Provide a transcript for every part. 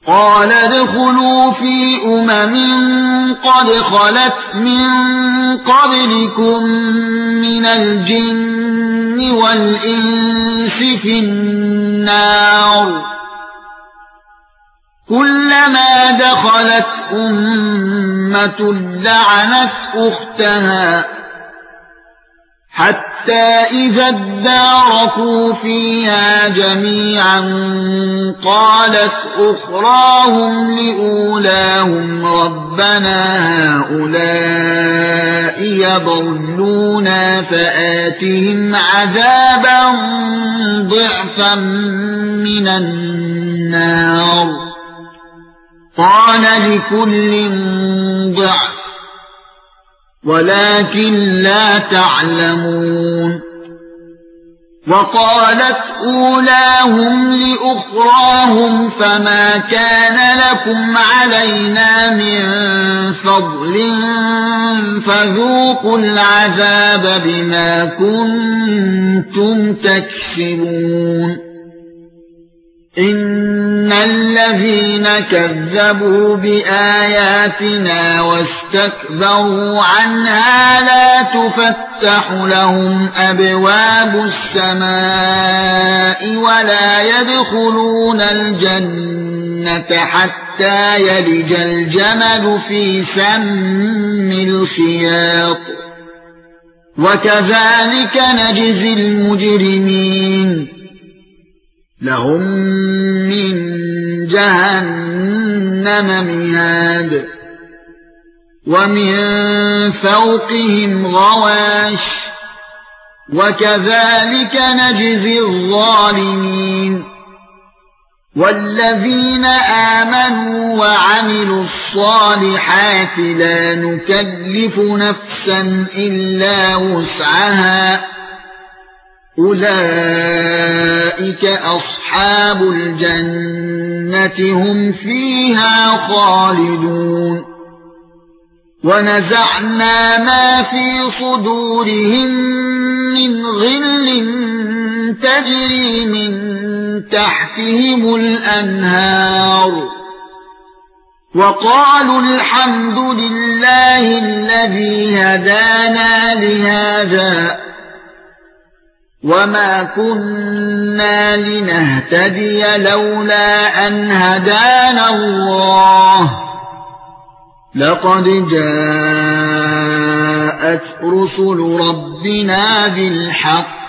قال ادخلوا في قد خلت من قبلكم من الجن والإنس في النار كلما دخلت أمة لعنت أختها حتى إذا اداركوا فيها جميعا قالت أخراهم لأولاهم ربنا هؤلاء يضلونا فآتهم عذابا ضعفا من النار قال لكل ضعف ولكن لا تعلمون وقالت أولاهم لأخراهم فما كان لكم علينا من فضل فذوقوا العذاب بما كنتم تكسبون إن الذين كذبوا بآياتنا واستكبروا عنها لا تفتح لهم أبواب السماء ولا يدخلون الجنة حتى يلج الجمل في سم الخياط وكذلك نجزي المجرمين لهم من جهنم مهاد ومن فوقهم غواش وكذلك نجزي الظالمين والذين آمنوا وعملوا الصالحات لا نكلف نفسا إلا وسعها أولئك أصحاب الجنة هم فيها خالدون ونزعنا ما في صدورهم من غل تجري من تحتهم الأنهار وقالوا الحمد لله الذي هدانا لهذا وما كنا لنهتدي لولا أن هدانا الله لقد جاءت رسل ربنا بالحق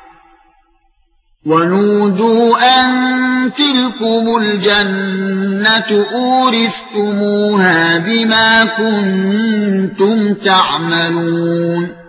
ونودوا أن تلكم الجنة أورثتموها بما كنتم تعملون